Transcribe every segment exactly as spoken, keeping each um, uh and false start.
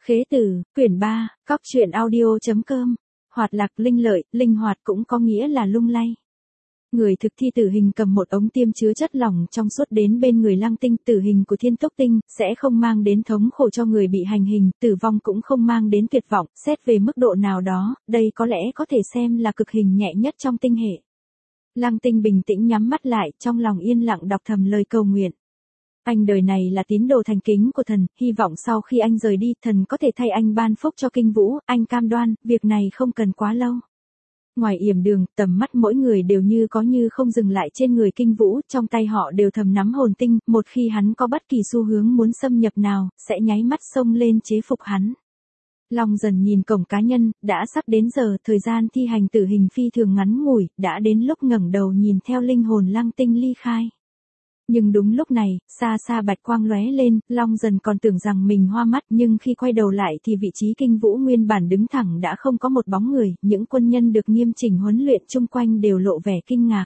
Khế Tử, quyển ba, cóc truyện audio.com. Hoạt lạc linh lợi, linh hoạt cũng có nghĩa là lung lay. Người thực thi tử hình cầm một ống tiêm chứa chất lỏng trong suốt đến bên người Lăng Tinh. Tử hình của Thiên Túc Tinh sẽ không mang đến thống khổ cho người bị hành hình, tử vong cũng không mang đến tuyệt vọng. Xét về mức độ nào đó, đây có lẽ có thể xem là cực hình nhẹ nhất trong tinh hệ. Lăng Tinh bình tĩnh nhắm mắt lại, trong lòng yên lặng đọc thầm lời cầu nguyện. Anh đời này là tín đồ thành kính của thần, hy vọng sau khi anh rời đi, thần có thể thay anh ban phúc cho Kinh Vũ, anh cam đoan, việc này không cần quá lâu. Ngoài yểm đường, tầm mắt mỗi người đều như có như không dừng lại trên người Kinh Vũ, trong tay họ đều thầm nắm hồn tinh, một khi hắn có bất kỳ xu hướng muốn xâm nhập nào, sẽ nháy mắt xông lên chế phục hắn. Long dần nhìn cổng cá nhân, đã sắp đến giờ, thời gian thi hành tử hình phi thường ngắn ngủi, đã đến lúc ngẩng đầu nhìn theo linh hồn Lăng Tinh ly khai. Nhưng đúng lúc này, xa xa bạch quang lóe lên, Long dần còn tưởng rằng mình hoa mắt, nhưng khi quay đầu lại thì vị trí Kinh Vũ nguyên bản đứng thẳng đã không có một bóng người, những quân nhân được nghiêm chỉnh huấn luyện chung quanh đều lộ vẻ kinh ngạc.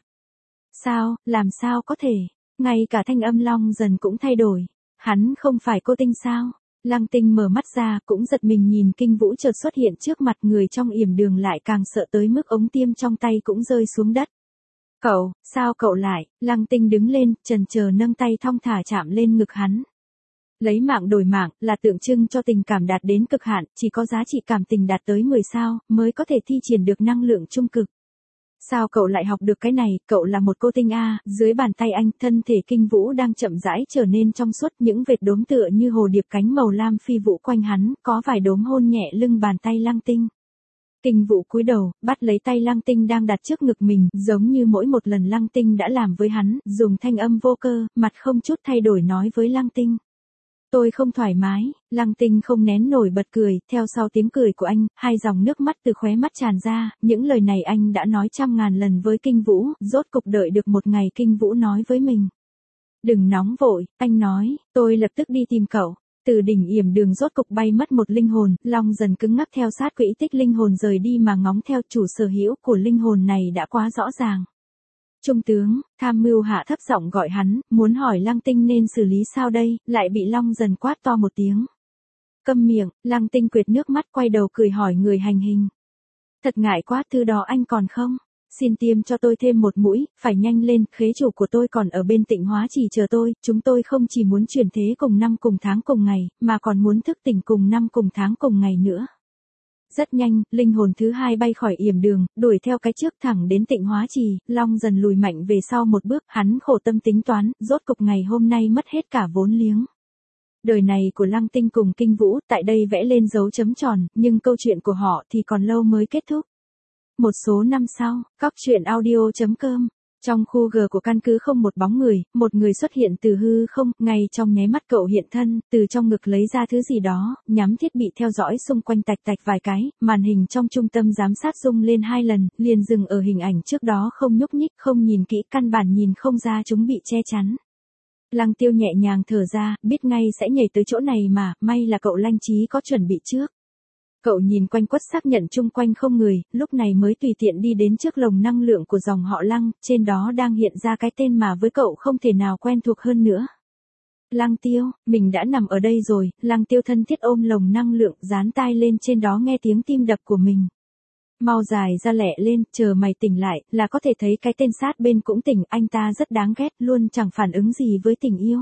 Sao, làm sao có thể, ngay cả thanh âm Long dần cũng thay đổi, hắn không phải cô Tinh sao? Lăng Tinh mở mắt ra, cũng giật mình nhìn Kinh Vũ chợt xuất hiện trước mặt, người trong yểm đường lại càng sợ tới mức ống tiêm trong tay cũng rơi xuống đất. Cậu, sao cậu lại? Lăng Tinh đứng lên, chần chờ nâng tay thong thả chạm lên ngực hắn. Lấy mạng đổi mạng, là tượng trưng cho tình cảm đạt đến cực hạn, chỉ có giá trị cảm tình đạt tới mười sao, mới có thể thi triển được năng lượng trung cực. Sao cậu lại học được cái này, cậu là một cô Tinh a? Dưới bàn tay anh, thân thể Kinh Vũ đang chậm rãi trở nên trong suốt, những vệt đốm tựa như hồ điệp cánh màu lam phi vũ quanh hắn, có vài đốm hôn nhẹ lưng bàn tay Lăng Tinh. Kinh Vũ cúi đầu, bắt lấy tay Lăng Tinh đang đặt trước ngực mình, giống như mỗi một lần Lăng Tinh đã làm với hắn, dùng thanh âm vô cơ, mặt không chút thay đổi nói với Lăng Tinh. Tôi không thoải mái. Lăng Tinh không nén nổi bật cười, theo sau tiếng cười của anh, hai dòng nước mắt từ khóe mắt tràn ra, những lời này anh đã nói trăm ngàn lần với Kinh Vũ, rốt cục đợi được một ngày Kinh Vũ nói với mình. Đừng nóng vội, anh nói, tôi lập tức đi tìm cậu. Từ đỉnh yểm đường rốt cục bay mất một linh hồn, Long dần cứng ngắc theo sát quỹ tích linh hồn rời đi mà ngóng theo, chủ sở hữu của linh hồn này đã quá rõ ràng. Trung tướng, tham mưu hạ thấp giọng gọi hắn, muốn hỏi Lăng Tinh nên xử lý sao đây, lại bị Long dần quát to một tiếng. Câm miệng. Lăng Tinh quệt nước mắt quay đầu cười hỏi người hành hình. Thật ngại quá, thứ đó anh còn không? Xin tiêm cho tôi thêm một mũi, phải nhanh lên, khế chủ của tôi còn ở bên Tịnh Hóa Chỉ chờ tôi, chúng tôi không chỉ muốn chuyển thế cùng năm cùng tháng cùng ngày, mà còn muốn thức tỉnh cùng năm cùng tháng cùng ngày nữa. Rất nhanh, linh hồn thứ hai bay khỏi yểm đường, đuổi theo cái trước thẳng đến Tịnh Hóa Trì. Long dần lùi mạnh về sau một bước, hắn khổ tâm tính toán, rốt cục ngày hôm nay mất hết cả vốn liếng. Đời này của Lăng Tinh cùng Kinh Vũ, tại đây vẽ lên dấu chấm tròn, nhưng câu chuyện của họ thì còn lâu mới kết thúc. Một số năm sau, cóc truyện audio.com. Trong khu G của căn cứ không một bóng người, một người xuất hiện từ hư không, ngay trong nháy mắt cậu hiện thân, từ trong ngực lấy ra thứ gì đó, nhắm thiết bị theo dõi xung quanh tạch tạch vài cái, màn hình trong trung tâm giám sát rung lên hai lần, liền dừng ở hình ảnh trước đó không nhúc nhích, không nhìn kỹ, căn bản nhìn không ra chúng bị che chắn. Lăng Tiêu nhẹ nhàng thở ra, biết ngay sẽ nhảy tới chỗ này mà, may là cậu Lanh Trí có chuẩn bị trước. Cậu nhìn quanh quất xác nhận chung quanh không người, lúc này mới tùy tiện đi đến trước lồng năng lượng của dòng họ Lăng, trên đó đang hiện ra cái tên mà với cậu không thể nào quen thuộc hơn nữa. Lăng Tiêu, mình đã nằm ở đây rồi. Lăng Tiêu thân thiết ôm lồng năng lượng, dán tai lên trên đó nghe tiếng tim đập của mình. Mau dài ra lẹ lên, chờ mày tỉnh lại, là có thể thấy cái tên sát bên cũng tỉnh, anh ta rất đáng ghét, luôn chẳng phản ứng gì với tình yêu.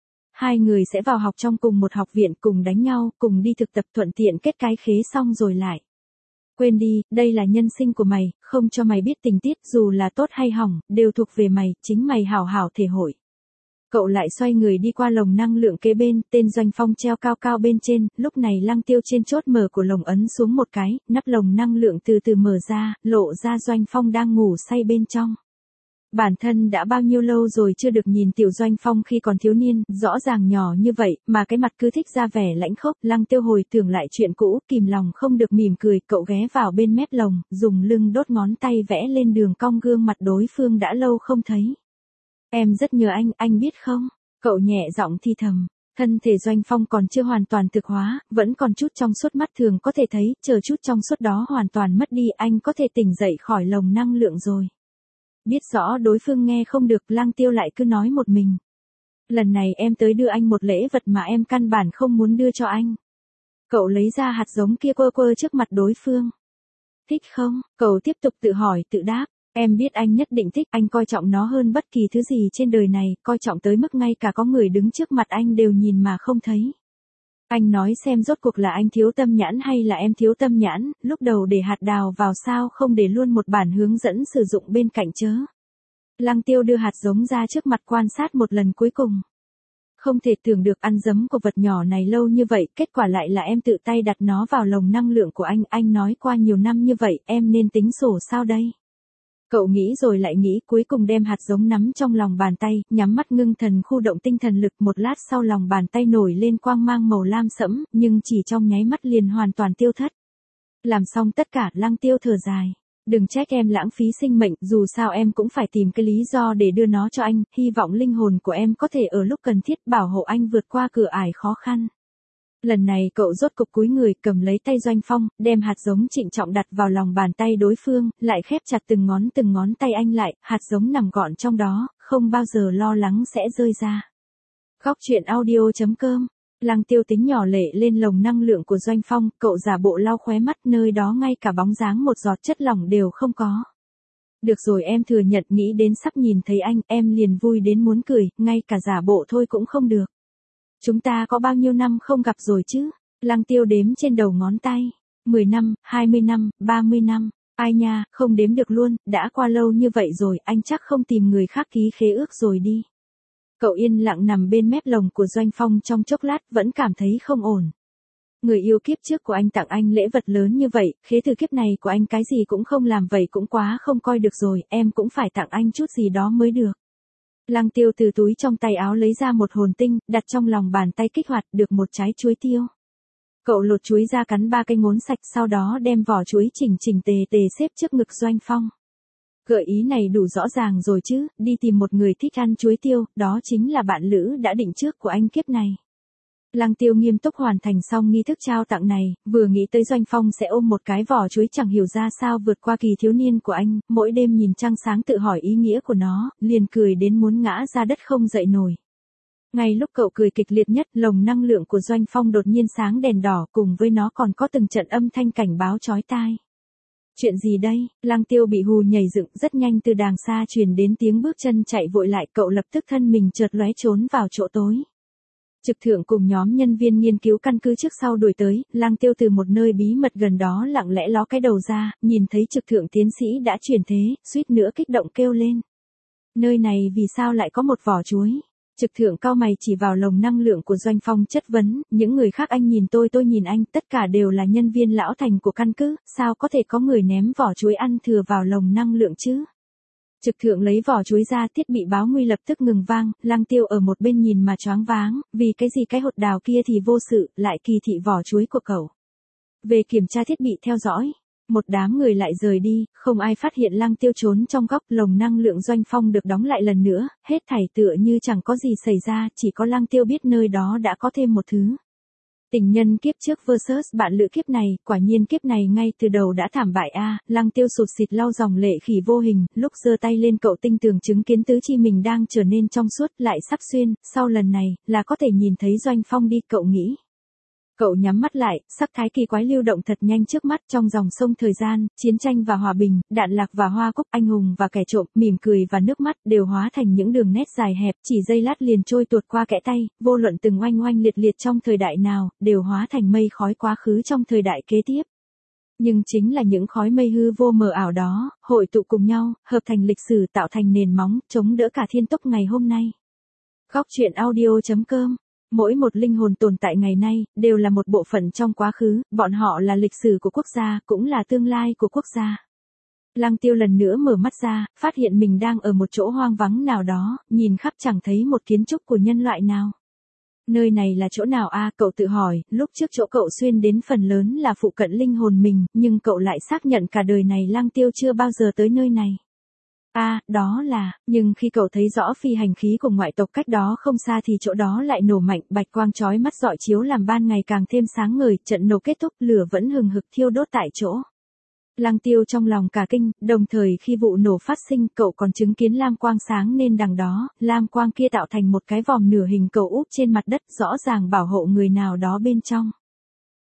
Hai người sẽ vào học trong cùng một học viện, cùng đánh nhau, cùng đi thực tập, thuận tiện kết cái khế xong rồi lại. Quên đi, đây là nhân sinh của mày, không cho mày biết tình tiết, dù là tốt hay hỏng, đều thuộc về mày, chính mày hảo hảo thể hội. Cậu lại xoay người đi qua lồng năng lượng kế bên, tên Doanh Phong treo cao cao bên trên, lúc này Lăng Tiêu trên chốt mở của lồng ấn xuống một cái, nắp lồng năng lượng từ từ mở ra, lộ ra Doanh Phong đang ngủ say bên trong. Bản thân đã bao nhiêu lâu rồi chưa được nhìn tiểu Doanh Phong khi còn thiếu niên, rõ ràng nhỏ như vậy, mà cái mặt cứ thích ra vẻ lãnh khốc. Lăng Tiêu hồi tưởng lại chuyện cũ, kìm lòng không được mỉm cười, cậu ghé vào bên mép lồng, dùng lưng đốt ngón tay vẽ lên đường cong gương mặt đối phương đã lâu không thấy. Em rất nhớ anh, anh biết không? Cậu nhẹ giọng thi thầm. Thân thể Doanh Phong còn chưa hoàn toàn thực hóa, vẫn còn chút trong suốt mắt thường có thể thấy, chờ chút trong suốt đó hoàn toàn mất đi, anh có thể tỉnh dậy khỏi lồng năng lượng rồi. Biết rõ đối phương nghe không được, Lăng Tiêu lại cứ nói một mình. Lần này em tới đưa anh một lễ vật mà em căn bản không muốn đưa cho anh. Cậu lấy ra hạt giống kia quơ quơ trước mặt đối phương. Thích không? Cậu tiếp tục tự hỏi tự đáp. Em biết anh nhất định thích, anh coi trọng nó hơn bất kỳ thứ gì trên đời này, coi trọng tới mức ngay cả có người đứng trước mặt anh đều nhìn mà không thấy. Anh nói xem rốt cuộc là anh thiếu tâm nhãn hay là em thiếu tâm nhãn, lúc đầu để hạt đào vào sao không để luôn một bản hướng dẫn sử dụng bên cạnh chớ. Lăng Tiêu đưa hạt giống ra trước mặt quan sát một lần cuối cùng. Không thể tưởng được ăn dấm của vật nhỏ này lâu như vậy, kết quả lại là em tự tay đặt nó vào lồng năng lượng của anh, anh nói qua nhiều năm như vậy, em nên tính sổ sao đây? Cậu nghĩ rồi lại nghĩ, cuối cùng đem hạt giống nắm trong lòng bàn tay, nhắm mắt ngưng thần khu động tinh thần lực, một lát sau lòng bàn tay nổi lên quang mang màu lam sẫm, nhưng chỉ trong nháy mắt liền hoàn toàn tiêu thất. Làm xong tất cả, Lăng Tiêu thở dài. Đừng trách em lãng phí sinh mệnh, dù sao em cũng phải tìm cái lý do để đưa nó cho anh, hy vọng linh hồn của em có thể ở lúc cần thiết bảo hộ anh vượt qua cửa ải khó khăn. Lần này cậu rốt cục cúi người cầm lấy tay Doanh Phong, đem hạt giống trịnh trọng đặt vào lòng bàn tay đối phương, lại khép chặt từng ngón từng ngón tay anh lại, hạt giống nằm gọn trong đó, không bao giờ lo lắng sẽ rơi ra. Góc truyện audio chấm com. Lăng Tiêu tính nhỏ lệ lên lồng năng lượng của Doanh Phong, cậu giả bộ lau khóe mắt, nơi đó ngay cả bóng dáng một giọt chất lỏng đều không có. Được rồi, em thừa nhận, nghĩ đến sắp nhìn thấy anh, em liền vui đến muốn cười, ngay cả giả bộ thôi cũng không được. Chúng ta có bao nhiêu năm không gặp rồi chứ? Lăng Tiêu đếm trên đầu ngón tay. mười năm, hai mươi năm, ba mươi năm. Ai nha, không đếm được luôn, đã qua lâu như vậy rồi, anh chắc không tìm người khác ký khế ước rồi đi. Cậu yên lặng nằm bên mép lồng của Doanh Phong trong chốc lát, vẫn cảm thấy không ổn. Người yêu kiếp trước của anh tặng anh lễ vật lớn như vậy, khế từ kiếp này của anh cái gì cũng không làm, vậy cũng quá không coi được rồi, em cũng phải tặng anh chút gì đó mới được. Lăng Tiêu từ túi trong tay áo lấy ra một hồn tinh, đặt trong lòng bàn tay kích hoạt được một trái chuối tiêu. Cậu lột chuối ra cắn ba cái ngốn sạch, sau đó đem vỏ chuối chỉnh chỉnh tề tề xếp trước ngực Doanh Phong. Gợi ý này đủ rõ ràng rồi chứ, đi tìm một người thích ăn chuối tiêu, đó chính là bạn lữ đã định trước của anh kiếp này. Lăng Tiêu nghiêm túc hoàn thành xong nghi thức trao tặng này, vừa nghĩ tới Doanh Phong sẽ ôm một cái vỏ chuối chẳng hiểu ra sao vượt qua kỳ thiếu niên của anh, mỗi đêm nhìn trăng sáng tự hỏi ý nghĩa của nó, liền cười đến muốn ngã ra đất không dậy nổi. Ngay lúc cậu cười kịch liệt nhất, lồng năng lượng của Doanh Phong đột nhiên sáng đèn đỏ, cùng với nó còn có từng trận âm thanh cảnh báo chói tai. Chuyện gì đây? Lăng Tiêu bị hù nhảy dựng, rất nhanh từ đàng xa truyền đến tiếng bước chân chạy vội lại, cậu lập tức thân mình chợt lóe trốn vào chỗ tối. Trực thượng cùng nhóm nhân viên nghiên cứu căn cứ trước sau đuổi tới, Lăng Tiêu từ một nơi bí mật gần đó lặng lẽ ló cái đầu ra, nhìn thấy trực thượng tiến sĩ đã chuyển thế, suýt nữa kích động kêu lên. Nơi này vì sao lại có một vỏ chuối? Trực thượng cau mày chỉ vào lồng năng lượng của Doanh Phong chất vấn, những người khác anh nhìn tôi tôi nhìn anh, tất cả đều là nhân viên lão thành của căn cứ, sao có thể có người ném vỏ chuối ăn thừa vào lồng năng lượng chứ? Trực thượng lấy vỏ chuối ra, thiết bị báo nguy lập tức ngừng vang, Lăng Tiêu ở một bên nhìn mà choáng váng, vì cái gì cái hột đào kia thì vô sự, lại kỳ thị vỏ chuối của cậu. Về kiểm tra thiết bị theo dõi, một đám người lại rời đi, không ai phát hiện Lăng Tiêu trốn trong góc, lồng năng lượng Doanh Phong được đóng lại lần nữa, hết thảy tựa như chẳng có gì xảy ra, chỉ có Lăng Tiêu biết nơi đó đã có thêm một thứ. Tình nhân kiếp trước versus bạn lữ kiếp này, quả nhiên kiếp này ngay từ đầu đã thảm bại a. À, Lăng Tiêu sụt sịt lau dòng lệ khỉ vô hình, lúc giơ tay lên cậu tinh tường chứng kiến tứ chi mình đang trở nên trong suốt, lại sắp xuyên, sau lần này, là có thể nhìn thấy Doanh Phong đi, cậu nghĩ. Cậu nhắm mắt lại, sắc thái kỳ quái lưu động thật nhanh trước mắt, trong dòng sông thời gian, chiến tranh và hòa bình, đạn lạc và hoa cúc, anh hùng và kẻ trộm, mỉm cười và nước mắt đều hóa thành những đường nét dài hẹp, chỉ giây lát liền trôi tuột qua kẽ tay, vô luận từng oanh oanh liệt liệt trong thời đại nào, đều hóa thành mây khói quá khứ trong thời đại kế tiếp. Nhưng chính là những khói mây hư vô mờ ảo đó, hội tụ cùng nhau, hợp thành lịch sử, tạo thành nền móng, chống đỡ cả thiên tốc ngày hôm nay. Góc truyện audio chấm com. Mỗi một linh hồn tồn tại ngày nay, đều là một bộ phận trong quá khứ, bọn họ là lịch sử của quốc gia, cũng là tương lai của quốc gia. Lăng Tiêu lần nữa mở mắt ra, phát hiện mình đang ở một chỗ hoang vắng nào đó, nhìn khắp chẳng thấy một kiến trúc của nhân loại nào. Nơi này là chỗ nào a? À, cậu tự hỏi, lúc trước chỗ cậu xuyên đến phần lớn là phụ cận linh hồn mình, nhưng cậu lại xác nhận cả đời này Lăng Tiêu chưa bao giờ tới nơi này. A, à, đó là, nhưng khi cậu thấy rõ phi hành khí của ngoại tộc cách đó không xa thì chỗ đó lại nổ mạnh, bạch quang chói mắt rọi chiếu làm ban ngày càng thêm sáng ngời, trận nổ kết thúc, lửa vẫn hừng hực thiêu đốt tại chỗ. Lăng Tiêu trong lòng cả kinh, đồng thời khi vụ nổ phát sinh, cậu còn chứng kiến lam quang sáng nên đằng đó, lam quang kia tạo thành một cái vòm nửa hình cầu úp trên mặt đất, rõ ràng bảo hộ người nào đó bên trong.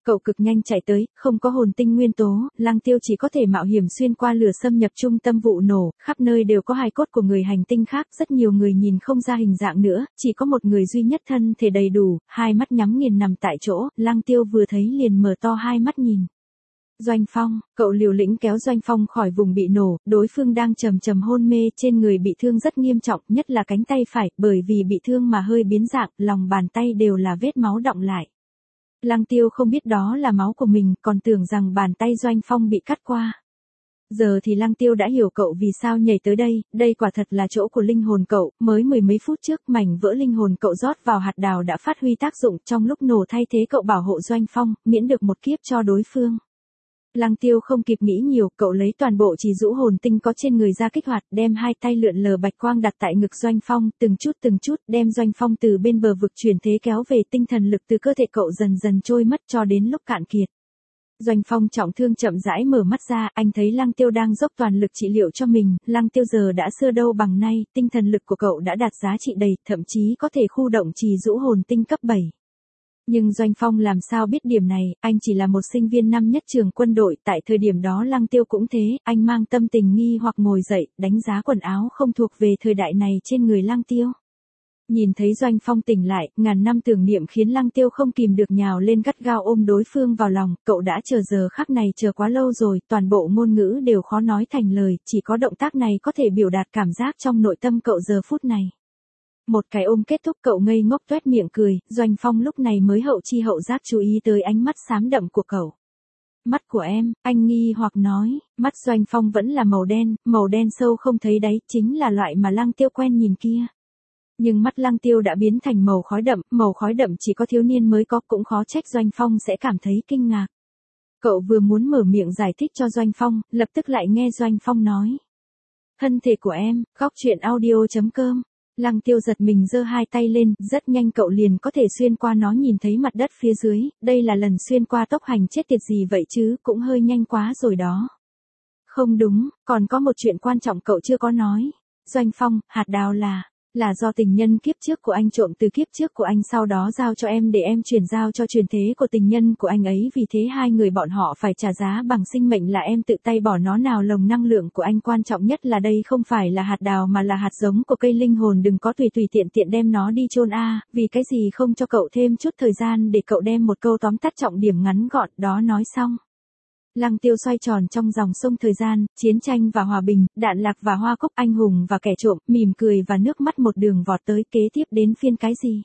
Cậu cực nhanh chạy tới, không có hồn tinh nguyên tố, Lăng Tiêu chỉ có thể mạo hiểm xuyên qua lửa xâm nhập trung tâm vụ nổ, khắp nơi đều có hài cốt của người hành tinh khác, rất nhiều người nhìn không ra hình dạng nữa, chỉ có một người duy nhất thân thể đầy đủ, hai mắt nhắm nghiền nằm tại chỗ, Lăng Tiêu vừa thấy liền mở to hai mắt nhìn. Doanh Phong, cậu liều lĩnh kéo Doanh Phong khỏi vùng bị nổ, đối phương đang trầm trầm hôn mê, trên người bị thương rất nghiêm trọng, nhất là cánh tay phải, bởi vì bị thương mà hơi biến dạng, lòng bàn tay đều là vết máu đọng lại. Lăng Tiêu không biết đó là máu của mình, còn tưởng rằng bàn tay Doanh Phong bị cắt qua. Giờ thì Lăng Tiêu đã hiểu cậu vì sao nhảy tới đây, đây quả thật là chỗ của linh hồn cậu, mới mười mấy phút trước mảnh vỡ linh hồn cậu rót vào hạt đào đã phát huy tác dụng, trong lúc nổ thay thế cậu bảo hộ Doanh Phong, miễn được một kiếp cho đối phương. Lăng Tiêu không kịp nghĩ nhiều, cậu lấy toàn bộ chỉ rũ hồn tinh có trên người ra kích hoạt, đem hai tay lượn lờ bạch quang đặt tại ngực Doanh Phong, từng chút từng chút đem Doanh Phong từ bên bờ vực chuyển thế kéo về, tinh thần lực từ cơ thể cậu dần dần trôi mất cho đến lúc cạn kiệt. Doanh Phong trọng thương chậm rãi mở mắt ra, anh thấy Lăng Tiêu đang dốc toàn lực trị liệu cho mình, Lăng Tiêu giờ đã xưa đâu bằng nay, tinh thần lực của cậu đã đạt giá trị đầy, thậm chí có thể khu động trì rũ hồn tinh cấp bảy. Nhưng Doanh Phong làm sao biết điểm này, anh chỉ là một sinh viên năm nhất trường quân đội, tại thời điểm đó Lăng Tiêu cũng thế, anh mang tâm tình nghi hoặc ngồi dậy, đánh giá quần áo không thuộc về thời đại này trên người Lăng Tiêu. Nhìn thấy Doanh Phong tỉnh lại, ngàn năm tưởng niệm khiến Lăng Tiêu không kìm được nhào lên gắt gao ôm đối phương vào lòng, cậu đã chờ giờ khắc này chờ quá lâu rồi, toàn bộ ngôn ngữ đều khó nói thành lời, chỉ có động tác này có thể biểu đạt cảm giác trong nội tâm cậu giờ phút này. Một cái ôm kết thúc cậu ngây ngốc toét miệng cười, Doanh Phong lúc này mới hậu chi hậu giác chú ý tới ánh mắt xám đậm của cậu. Mắt của em, anh nghi hoặc nói, mắt Doanh Phong vẫn là màu đen, màu đen sâu không thấy đáy, chính là loại mà Lăng Tiêu quen nhìn kia. Nhưng mắt Lăng Tiêu đã biến thành màu khói đậm, màu khói đậm chỉ có thiếu niên mới có, cũng khó trách Doanh Phong sẽ cảm thấy kinh ngạc. Cậu vừa muốn mở miệng giải thích cho Doanh Phong, lập tức lại nghe Doanh Phong nói. Thân thể của em, góc truyện audio chấm com. Lăng Tiêu giật mình giơ hai tay lên, rất nhanh cậu liền có thể xuyên qua nó nhìn thấy mặt đất phía dưới, đây là lần xuyên qua tốc hành chết tiệt gì vậy chứ, cũng hơi nhanh quá rồi đó. Không đúng, còn có một chuyện quan trọng cậu chưa có nói. Doanh Phong, hạt đào là... Là do tình nhân kiếp trước của anh trộm từ kiếp trước của anh sau đó giao cho em để em chuyển giao cho truyền thế của tình nhân của anh ấy, vì thế hai người bọn họ phải trả giá bằng sinh mệnh, là em tự tay bỏ nó nào lồng năng lượng của anh, quan trọng nhất là đây không phải là hạt đào mà là hạt giống của cây linh hồn, đừng có tùy tùy tiện tiện đem nó đi chôn a, vì cái gì không cho cậu thêm chút thời gian để cậu đem một câu tóm tắt trọng điểm ngắn gọn đó nói xong. Lăng Tiêu xoay tròn trong dòng sông thời gian, chiến tranh và hòa bình, đạn lạc và hoa cúc, anh hùng và kẻ trộm, mỉm cười và nước mắt một đường vọt tới, kế tiếp đến phiên cái gì?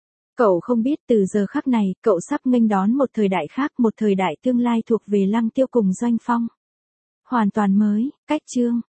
Cậu không biết từ giờ khắc này, cậu sắp nghênh đón một thời đại khác, một thời đại tương lai thuộc về Lăng Tiêu cùng Doanh Phong. Hoàn toàn mới, cách chương.